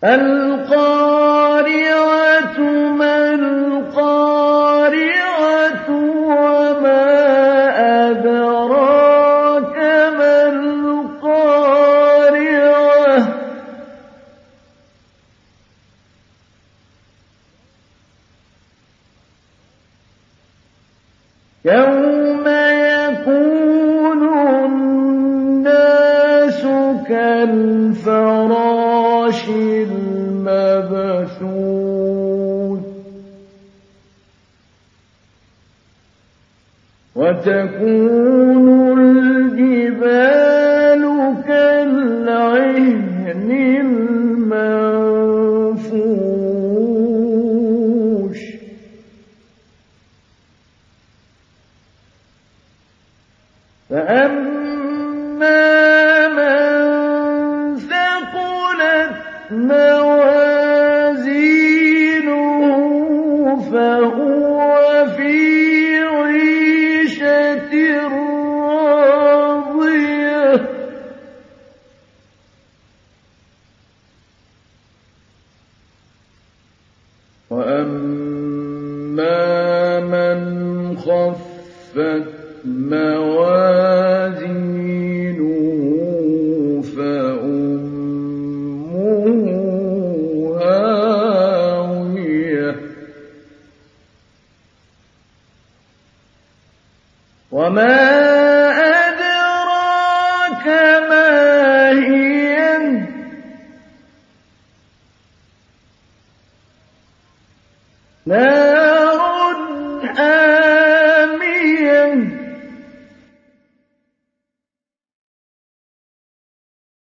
القارعة ما القارعة وما أدراك ما القارعة يوم يكون الناس كالفراش المبثوث وتكون الجبال كالعهن المنفوش فأما من ثقلت موازينه فهو في عيشة راضية وأما من خفت موازينه فأمه هاوية وما أدراك ما هي نار